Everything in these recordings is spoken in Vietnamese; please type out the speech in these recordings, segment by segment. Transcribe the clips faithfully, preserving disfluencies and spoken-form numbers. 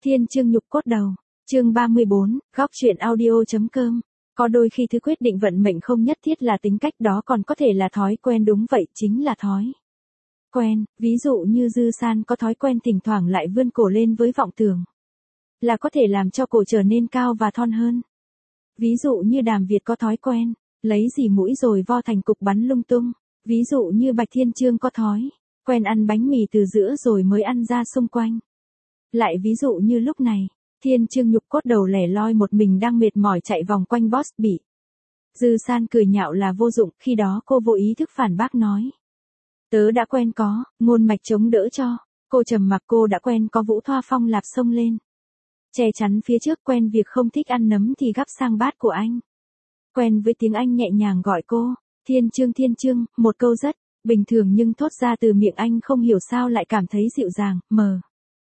Thiên chương nhục cốt đầu. Chương ba mươi bốn, góc truyện audio.com. Có đôi khi thứ quyết định vận mệnh không nhất thiết là tính cách, đó còn có thể là thói quen, đúng vậy, chính là thói quen. Ví dụ như Dư San có thói quen thỉnh thoảng lại vươn cổ lên với vọng tưởng, là có thể làm cho cổ trở nên cao và thon hơn. Ví dụ như Đàm Việt có thói quen lấy dì mũi rồi vo thành cục bắn lung tung. Ví dụ như Bạch Thiên Chương có thói quen ăn bánh mì từ giữa rồi mới ăn ra xung quanh. Lại ví dụ như lúc này, Thiên Chương nhục cốt đầu lẻ loi một mình đang mệt mỏi chạy vòng quanh boss bị Dư San cười nhạo là vô dụng. Khi đó cô vô ý thức phản bác nói: tớ đã quen có Ngôn Mạch chống đỡ cho. Cô trầm mặc, cô đã quen có Vũ Thoa Phong lạp xông lên che chắn phía trước, quen việc không thích ăn nấm thì gắp sang bát của anh, quen với tiếng anh nhẹ nhàng gọi cô Thiên Chương Thiên Chương, một câu rất bình thường nhưng thốt ra từ miệng anh không hiểu sao lại cảm thấy dịu dàng, mờ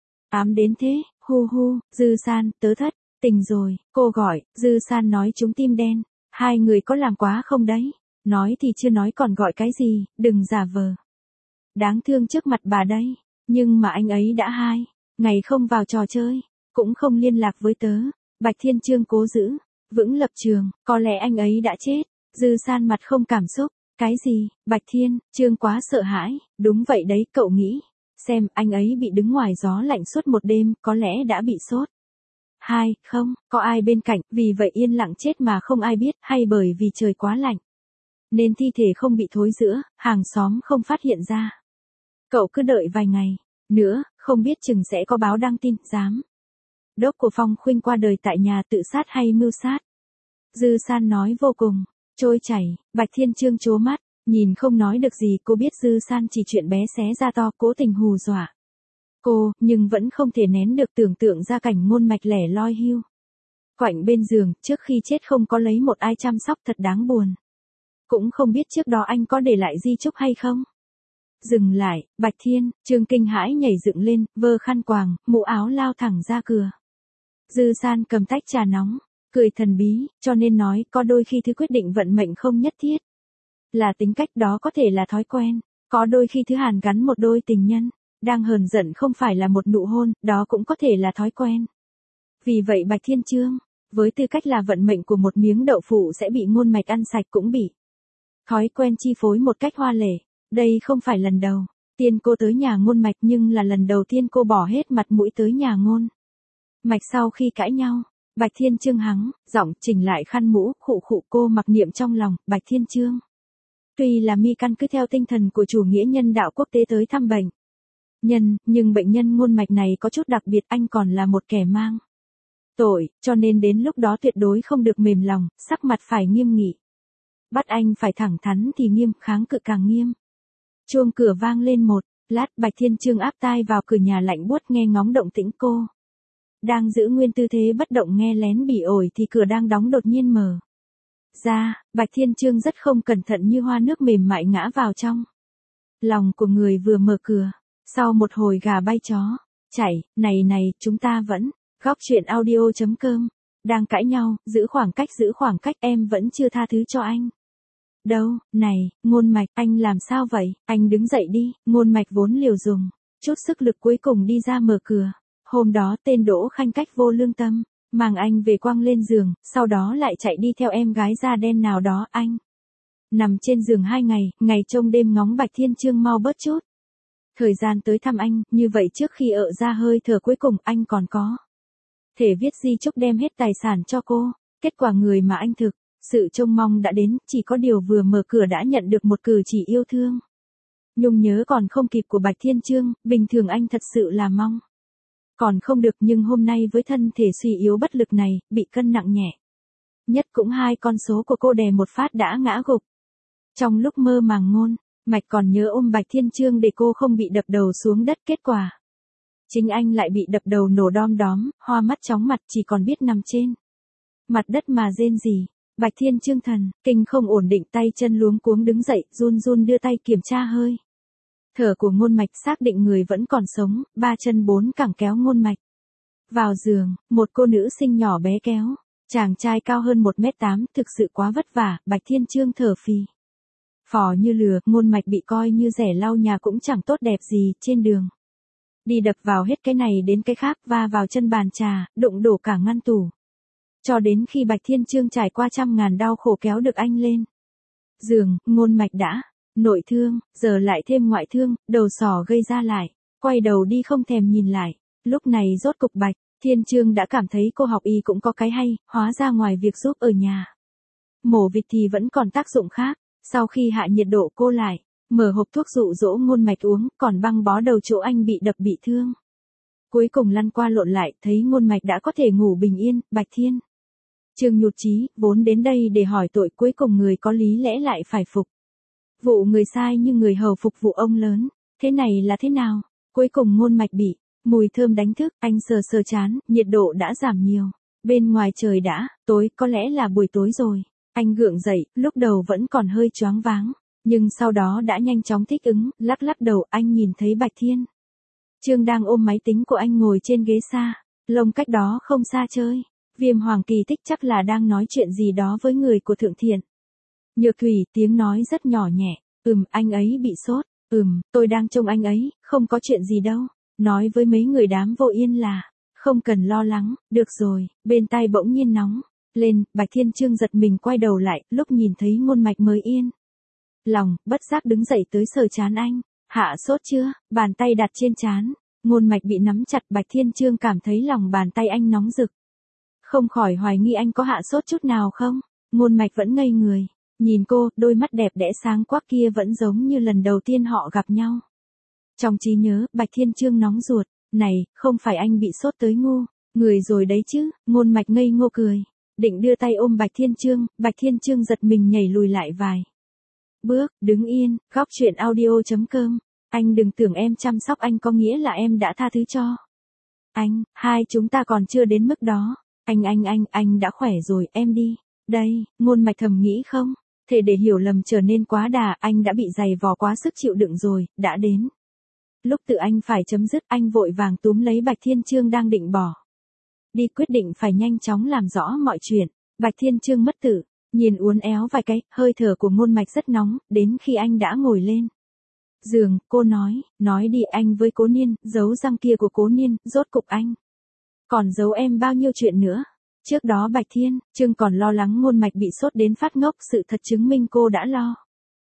ám đến thế. Hu hu, Dư San, tớ thất tình rồi, cô gọi. Dư San nói trúng tim đen: hai người có làm quá không đấy? Nói thì chưa nói còn gọi cái gì, đừng giả vờ đáng thương trước mặt bà đây. Nhưng mà anh ấy đã hai ngày không vào trò chơi, cũng không liên lạc với tớ. Bạch Thiên Chương cố giữ vững lập trường: có lẽ anh ấy đã chết. Dư San mặt không cảm xúc: cái gì? Bạch Thiên Chương quá sợ hãi: đúng vậy đấy, cậu nghĩ xem, anh ấy bị đứng ngoài gió lạnh suốt một đêm, có lẽ đã bị sốt. Hai, không có ai bên cạnh, vì vậy yên lặng chết mà không ai biết, hay bởi vì trời quá lạnh nên thi thể không bị thối rữa, hàng xóm không phát hiện ra. Cậu cứ đợi vài ngày nữa, không biết chừng sẽ có báo đăng tin. Giám đốc của Phong Khuynh qua đời tại nhà, tự sát hay mưu sát? Dư San nói vô cùng trôi chảy. Bạch Thiên Chương trố mắt, nhìn không nói được gì. Cô biết Dư San chỉ chuyện bé xé ra to, cố tình hù dọa cô, nhưng vẫn không thể nén được tưởng tượng ra cảnh Ngôn Mạch lẻ loi hiu quạnh bên giường, trước khi chết không có lấy một ai chăm sóc, thật đáng buồn. Cũng không biết trước đó anh có để lại di chúc hay không. Dừng lại, Bạch Thiên Chương kinh hãi nhảy dựng lên, vơ khăn quàng, mũ áo lao thẳng ra cửa. Dư San cầm tách trà nóng, cười thần bí, cho nên nói, có đôi khi thứ quyết định vận mệnh không nhất thiết là tính cách, đó có thể là thói quen. Có đôi khi thứ hàn gắn một đôi tình nhân đang hờn giận không phải là một nụ hôn, đó cũng có thể là thói quen. Vì vậy Bạch Thiên Chương, với tư cách là vận mệnh của một miếng đậu phụ sẽ bị Ngôn Mạch ăn sạch, cũng bị thói quen chi phối một cách hoa lệ. Đây không phải lần đầu tiên cô tới nhà Ngôn Mạch, nhưng là lần đầu tiên cô bỏ hết mặt mũi tới nhà Ngôn Mạch sau khi cãi nhau. Bạch Thiên Chương hắng giọng, chỉnh lại khăn mũ, khụ khụ. Cô mặc niệm trong lòng: Bạch Thiên Chương, tuy là mi căn cứ theo tinh thần của chủ nghĩa nhân đạo quốc tế tới thăm bệnh nhân, nhưng bệnh nhân Ngôn Mạch này có chút đặc biệt, anh còn là một kẻ mang tội, cho nên đến lúc đó tuyệt đối không được mềm lòng, sắc mặt phải nghiêm nghị. Bắt anh phải thẳng thắn thì nghiêm, kháng cự càng nghiêm. Chuông cửa vang lên một lát, Bạch Thiên Chương áp tai vào cửa nhà lạnh buốt, nghe ngóng động tĩnh. Cô đang giữ nguyên tư thế bất động nghe lén bỉ ổi thì cửa đang đóng đột nhiên mở ra. Bạch Thiên Chương rất không cẩn thận, như hoa nước mềm mại ngã vào trong lòng của người vừa mở cửa. Sau một hồi gà bay chó chạy, này này, chúng ta vẫn góc truyện audio.com đang cãi nhau, giữ khoảng cách, giữ khoảng cách, em vẫn chưa tha thứ cho anh đâu. Này, Ngôn Mạch, anh làm sao vậy? Anh đứng dậy đi. Ngôn Mạch vốn liều dùng chút sức lực cuối cùng đi ra mở cửa. Hôm đó tên Đỗ Khanh cách vô lương tâm mang anh về quăng lên giường, sau đó lại chạy đi theo em gái da đen nào đó. Anh nằm trên giường hai ngày, ngày trông đêm ngóng Bạch Thiên Chương mau bớt chút thời gian tới thăm anh, như vậy trước khi ợ ra hơi thở cuối cùng, anh còn có thể viết di chúc đem hết tài sản cho cô. Kết quả người mà anh thực sự trông mong đã đến, chỉ có điều vừa mở cửa đã nhận được một cử chỉ yêu thương nhung nhớ còn không kịp của Bạch Thiên Chương. Bình thường anh thật sự là mong còn không được, nhưng hôm nay với thân thể suy yếu bất lực này, bị cân nặng nhẹ nhất cũng hai con số của cô đè một phát đã ngã gục. Trong lúc mơ màng, Ngôn Mạch còn nhớ ôm Bạch Thiên Chương để cô không bị đập đầu xuống đất. Kết quả chính anh lại bị đập đầu nổ đom đóm, hoa mắt chóng mặt, chỉ còn biết nằm trên mặt đất mà rên rỉ. Bạch Thiên Chương thần kinh không ổn định, tay chân luống cuống đứng dậy, run run đưa tay kiểm tra hơi thở của Ngôn Mạch, xác định người vẫn còn sống, ba chân bốn cẳng kéo Ngôn Mạch vào giường. Một cô nữ sinh nhỏ bé kéo chàng trai cao hơn một mét tám, thực sự quá vất vả. Bạch Thiên Chương thở phì phò như lừa. Ngôn Mạch bị coi như rẻ lau nhà cũng chẳng tốt đẹp gì. Trên đường đi đập vào hết cái này đến cái khác, va vào chân bàn trà, đụng đổ cả ngăn tủ. Cho đến khi Bạch Thiên Trương trải qua trăm ngàn đau khổ kéo được anh lên giường, Ngôn Mạch đã nội thương, giờ lại thêm ngoại thương, đầu sỏ gây ra lại, quay đầu đi không thèm nhìn lại. Lúc này rốt cục Bạch Thiên Trương đã cảm thấy cô học y cũng có cái hay, hóa ra ngoài việc giúp ở nhà mổ vịt thì vẫn còn tác dụng khác. Sau khi hạ nhiệt độ cô lại mở hộp thuốc dụ dỗ Ngôn Mạch uống, còn băng bó đầu chỗ anh bị đập bị thương. Cuối cùng lăn qua lộn lại, thấy Ngôn Mạch đã có thể ngủ bình yên. Bạch Thiên Trương nhụt chí, vốn đến đây để hỏi tội, cuối cùng người có lý lẽ lại phải phục vụ người sai như người hầu phục vụ ông lớn. Thế này là thế nào? Cuối cùng Ngôn Mạch bị mùi thơm đánh thức, anh sờ sờ chán, nhiệt độ đã giảm nhiều. Bên ngoài trời đã tối, có lẽ là buổi tối rồi. Anh gượng dậy, lúc đầu vẫn còn hơi choáng váng, nhưng sau đó đã nhanh chóng thích ứng, lắc lắc đầu. Anh nhìn thấy Bạch Thiên Trương đang ôm máy tính của anh ngồi trên ghế xa lông cách đó không xa chơi. Viêm Hoàng Kỳ Tích chắc là đang nói chuyện gì đó với người của Thượng Thiện Nhược Thủy, tiếng nói rất nhỏ nhẹ. Ừm, anh ấy bị sốt. Ừm, tôi đang trông anh ấy, không có chuyện gì đâu. Nói với mấy người đám Vô Yên là không cần lo lắng. Được rồi. Bên tai bỗng nhiên nóng lên, Bạch Thiên Trương giật mình quay đầu lại, lúc nhìn thấy Ngôn Mạch mới yên lòng, bất giác đứng dậy tới sờ trán anh. Hạ sốt chưa? Bàn tay đặt trên trán Ngôn Mạch bị nắm chặt. Bạch Thiên Trương cảm thấy lòng bàn tay anh nóng rực, không khỏi hoài nghi anh có hạ sốt chút nào không. Ngôn Mạch vẫn ngây người nhìn cô, đôi mắt đẹp đẽ sáng quắc kia vẫn giống như lần đầu tiên họ gặp nhau. Trong trí nhớ, Bạch Thiên Trương nóng ruột. Này, không phải anh bị sốt tới ngu người rồi đấy chứ? Ngôn Mạch ngây ngô cười, định đưa tay ôm Bạch Thiên Trương. Bạch Thiên Trương giật mình nhảy lùi lại vài bước, đứng yên. Góc truyện audio.com. Anh đừng tưởng em chăm sóc anh có nghĩa là em đã tha thứ cho anh. Hai chúng ta còn chưa đến mức đó. Anh anh anh, anh đã khỏe rồi, em đi. Đây, Ngôn Mạch thầm nghĩ không thể để hiểu lầm trở nên quá đà. Anh đã bị dày vò quá sức chịu đựng rồi, đã đến lúc tự anh phải chấm dứt. Anh vội vàng túm lấy Bạch Thiên Trương đang định bỏ đi, quyết định phải nhanh chóng làm rõ mọi chuyện. Bạch Thiên Trương mất tự nhìn uốn éo vài cái, hơi thở của Ngôn Mạch rất nóng. Đến khi anh đã ngồi lên giường, cô nói, nói đi anh với Cố Niên, dấu răng kia của Cố Niên, rốt cục anh còn giấu em bao nhiêu chuyện nữa. Trước đó Bạch Thiên Trương còn lo lắng Ngôn Mạch bị sốt đến phát ngốc, sự thật chứng minh cô đã lo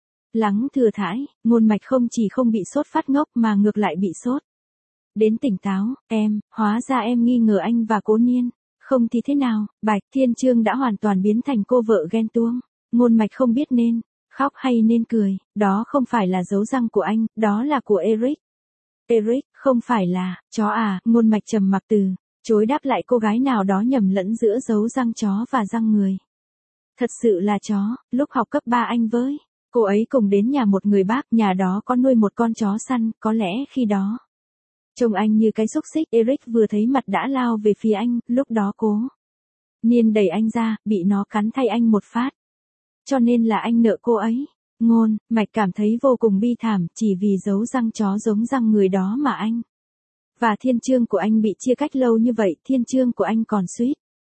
lắng thừa thãi. Ngôn Mạch không chỉ không bị sốt phát ngốc mà ngược lại bị sốt đến tỉnh táo. Em, hóa ra em nghi ngờ anh và Cố Niên. Không thì thế nào? Bạch Thiên Trương đã hoàn toàn biến thành cô vợ ghen tuông. Ngôn Mạch không biết nên khóc hay nên cười. Đó không phải là dấu răng của anh, đó là của Eric. Eric, không phải là chó à? Ngôn Mạch trầm mặc từ chối đáp lại cô gái nào đó nhầm lẫn giữa dấu răng chó và răng người. Thật sự là chó. Lúc học cấp ba anh với cô ấy cùng đến nhà một người bác, nhà đó có nuôi một con chó săn, có lẽ khi đó trông anh như cái xúc xích. Eric vừa thấy mặt đã lao về phía anh, lúc đó Cố Niên đẩy anh ra, bị nó cắn thay anh một phát. Cho nên là anh nợ cô ấy. Ngôn Mạch cảm thấy vô cùng bi thảm, chỉ vì dấu răng chó giống răng người đó mà anh và Thiên Trương của anh bị chia cách lâu như vậy. Thiên Trương của anh còn suýt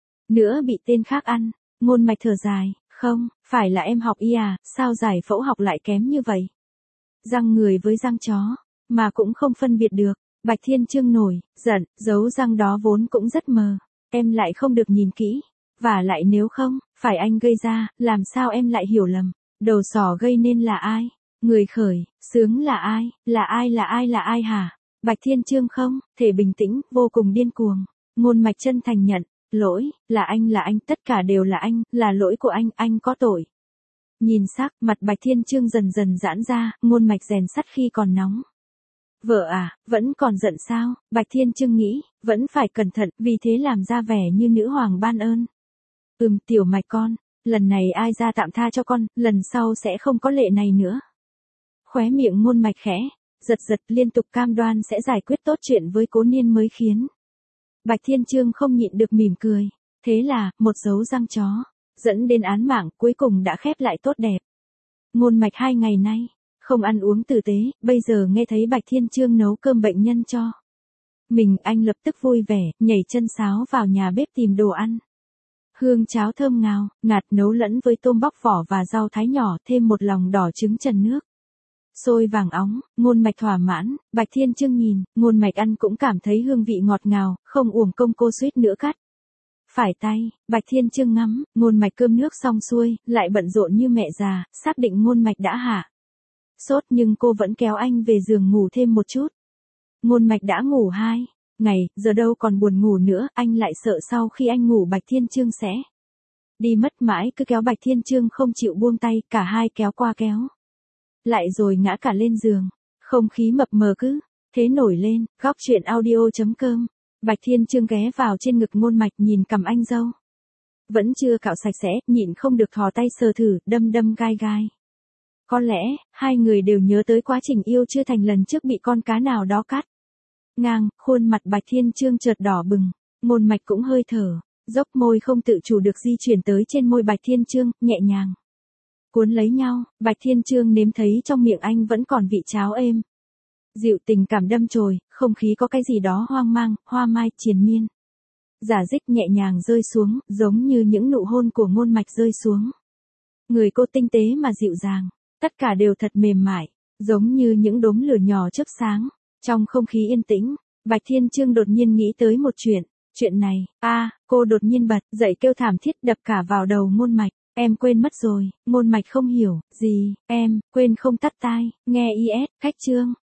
nữa bị tên khác ăn. Ngôn Mạch thở dài, không, phải là em học y à, sao giải phẫu học lại kém như vậy? Răng người với răng chó mà cũng không phân biệt được. Bạch Thiên Trương nổi giận, dấu răng đó vốn cũng rất mờ, em lại không được nhìn kỹ, và lại nếu không phải anh gây ra, làm sao em lại hiểu lầm? Đầu sỏ gây nên là ai? Người khởi xướng là ai? Là ai là ai là ai hả? Bạch Thiên Trương không thể bình tĩnh, vô cùng điên cuồng. Ngôn Mạch chân thành nhận lỗi, là anh là anh, tất cả đều là anh, là lỗi của anh, anh có tội. Nhìn sắc mặt Bạch Thiên Trương dần dần giãn ra. Ngôn Mạch rèn sắt khi còn nóng. Vợ à, vẫn còn giận sao? Bạch Thiên Trương nghĩ, vẫn phải cẩn thận, vì thế làm ra vẻ như nữ hoàng ban ơn. Ừm, Tiểu Mạch con, lần này ai ra tạm tha cho con, lần sau sẽ không có lệ này nữa. Khóe miệng Ngôn Mạch khẽ giật giật, liên tục cam đoan sẽ giải quyết tốt chuyện với Cố Niên mới khiến Bạch Thiên Trương không nhịn được mỉm cười. Thế là, một dấu răng chó dẫn đến án mạng cuối cùng đã khép lại tốt đẹp. Ngôn Mạch hai ngày nay không ăn uống tử tế, bây giờ nghe thấy Bạch Thiên Trương nấu cơm bệnh nhân cho mình, anh lập tức vui vẻ, nhảy chân sáo vào nhà bếp tìm đồ ăn. Hương cháo thơm ngào, ngạt nấu lẫn với tôm bóc vỏ và rau thái nhỏ, thêm một lòng đỏ trứng trần nước Xôi vàng óng, Ngôn Mạch thỏa mãn, Bạch Thiên Trương nhìn, Ngôn Mạch ăn cũng cảm thấy hương vị ngọt ngào, không uổng công cô suýt nữa cắt. Phải tay, Bạch Thiên Trương ngắm, Ngôn Mạch cơm nước xong xuôi, lại bận rộn như mẹ già, xác định Ngôn Mạch đã hạ sốt nhưng cô vẫn kéo anh về giường ngủ thêm một chút. Ngôn Mạch đã ngủ hai ngày, giờ đâu còn buồn ngủ nữa, anh lại sợ sau khi anh ngủ Bạch Thiên Trương sẽ đi mất, mãi cứ kéo Bạch Thiên Trương không chịu buông tay, cả hai kéo qua kéo lại rồi ngã cả lên giường. Không khí mập mờ cứ thế nổi lên. Góc truyện audio.com. Bạch Thiên Trương ghé vào trên ngực Ngôn Mạch nhìn cằm anh dâu vẫn chưa cạo sạch sẽ, nhịn không được thò tay sờ thử, đâm đâm gai gai. Có lẽ, hai người đều nhớ tới quá trình yêu chưa thành lần trước bị con cá nào đó cắt ngang, khuôn mặt Bạch Thiên Trương chợt đỏ bừng, Ngôn Mạch cũng hơi thở dốc, môi không tự chủ được di chuyển tới trên môi Bạch Thiên Trương, nhẹ nhàng cuốn lấy nhau. Bạch Thiên Trương nếm thấy trong miệng anh vẫn còn vị cháo êm dịu, tình cảm đâm chồi, không khí có cái gì đó hoang mang, hoa mai, triền miên. Giả dích nhẹ nhàng rơi xuống, giống như những nụ hôn của Ngôn Mạch rơi xuống. Người cô tinh tế mà dịu dàng, tất cả đều thật mềm mại, giống như những đốm lửa nhỏ chớp sáng. Trong không khí yên tĩnh, Bạch Thiên Trương đột nhiên nghĩ tới một chuyện. Chuyện này, a à, cô đột nhiên bật dậy kêu thảm thiết, đập cả vào đầu Ngôn Mạch. Em quên mất rồi. Ngôn Mạch không hiểu, gì, em, quên không tắt tai, nghe i ét, khách Trương.